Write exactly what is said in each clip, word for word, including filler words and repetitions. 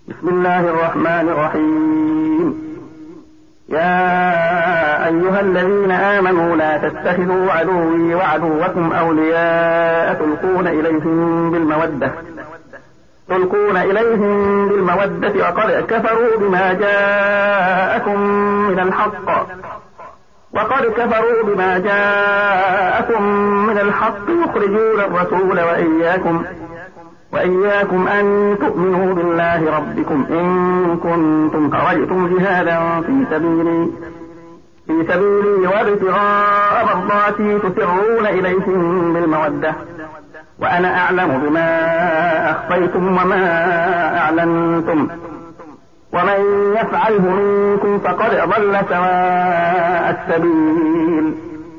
بسم الله الرحمن الرحيم. يا أيها الذين آمنوا لا تتخذوا عدوي وعدوكم أولياء تلقون إليهم بالمودة تلقون إليهم بالمودة وقد كفروا بما جاءكم من الحق وقد كفروا بما جاءكم من الحق يخرجون الرسول وإياكم وإياكم أن تؤمنوا بالله ربكم إن كنتم خرجتم جهادا في سبيلي في سبيلي وابتغاء مرضاتي تسرون إليهم بالمودة وأنا أعلم بما أخفيتم وما أعلنتم ومن يفعله منكم فقد ضل سواء السبيل.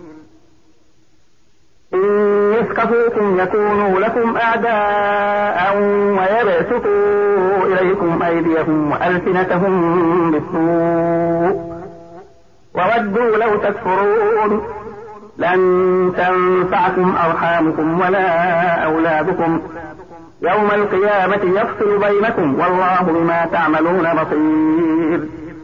إن يثقفوكم يكونوا لكم أعداء ويبسطوا إليكم أيديهم وألسنتهم بالسوء وودوا لو تكفرون لن تنفعكم أرحامكم ولا أولادكم يوم القيامة يفصل بينكم والله بما تعملون بصير.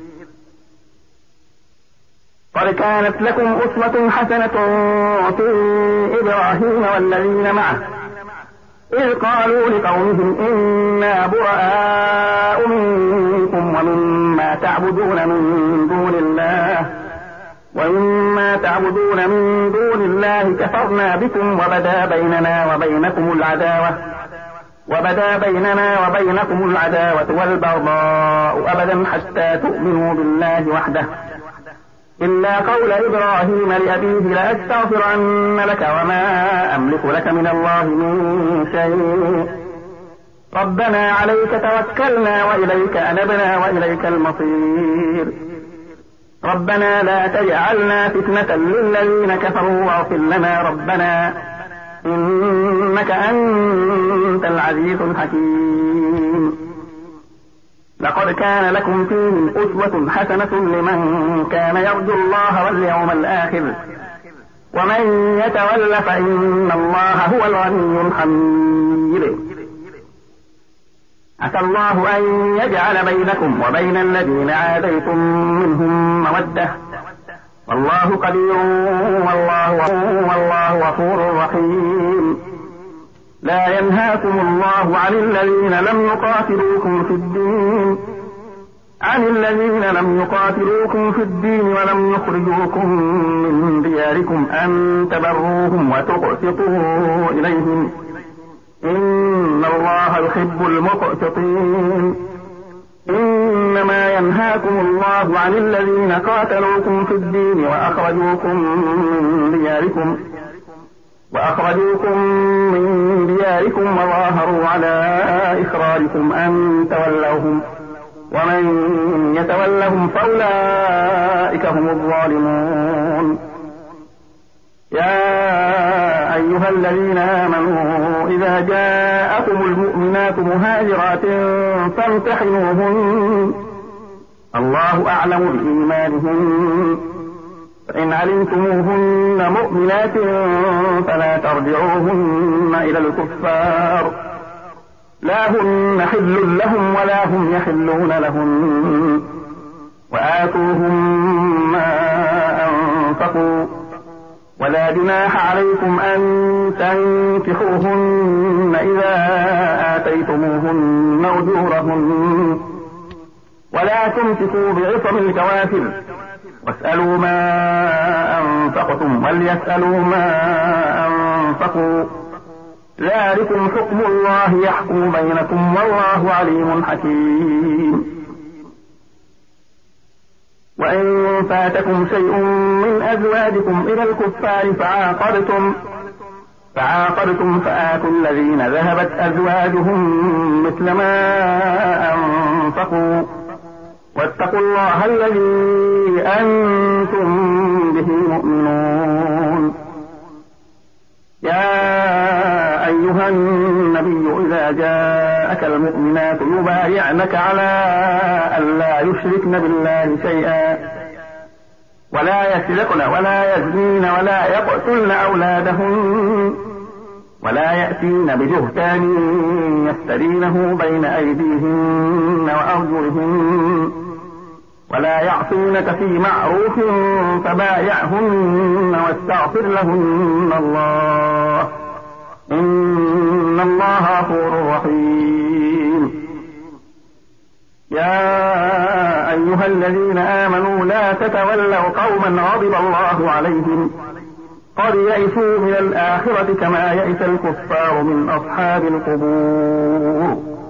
قد كانت لكم أسوة حسنة في إبراهيم والذين معه إذ قالوا لقومهم إنا براء منكم ومما تعبدون من دون الله ومما تعبدون من دون الله كفرنا بكم وبدا بيننا وبينكم العداوة وبدا بيننا وبينكم العداوة والبغضاء أبدا حتى تؤمنوا بالله وحده إلا قول إبراهيم لأبيه لأستغفرن لك وما أملك لك من الله من شيء ربنا عليك توكلنا وإليك أنبنا وإليك المصير ربنا لا تجعلنا فتنة للذين كفروا واغفر لنا ربنا إنك أنت العزيز الحكيم. لقد كان لكم فيهم أسوة حسنة لمن كان يرجو الله واليوم الآخر ومن يتول فإن الله هو الغني الحميد. عسى الله أن يجعل بينكم وبين الذين عاديتم منهم مودة والله قدير والله والله غفور رحيم. لا ينهاكم الله عن الذين لم يقاتلوكم في الدين عن الذين لم يقاتلوكم في الدين ولم يخرجوكم من دياركم أن تبروهم وتقسطوا إليهم إن الله يحب المقسطين. إنما ينهاكم الله عن الذين قاتلوكم في الدين وأخرجوكم من دياركم وأخرجوكم من دياركم وظاهروا على إخراجكم أن تولوهم ومن يتولهم فأولئك هم الظالمون. يا أيها الذين آمنوا إذا جاءكم المؤمنات مهاجرات فامتحنوهن الله أعلم بإيمانهن فإن علمتموهن مؤمنات فلا ترجعوهن إلى الكفار لا هن حل لهم ولا هم يحلون لهم وآتوهم ما أنفقوا ولا جناح عليكم أن تنكحوهن إذا آتيتموهن أجورهن ولا تمسكوا بعصم الكوافر واسألوا ما أنفقتم وليسألوا ما أنفقوا ذلكم حكم الله يحكم بينكم والله عليم حكيم. وإن فاتكم شيء من أزواجكم إلى الكفار فعاقبتم فعاقبتم فآتوا الذين ذهبت أزواجهم مثل ما أنفقوا واتقوا الله الذي أنتم به مؤمنون. يا أيها النبي إذا جاءك المؤمنات يبايعنك على ألا يشركن بالله شيئا ولا يسرقن ولا يزنين ولا يقتلن أولادهن ولا يأتين ببهتان يفترينه بين أيديهن أرجلهن ولا يعصينك في معروف فبايعهن واستغفر لهن الله إن الله غفور رحيم. يا أيها الذين آمنوا لا تتولوا قوما غضب الله عليهم قد يئسوا من الآخرة كما يئس الكفار من أصحاب القبور.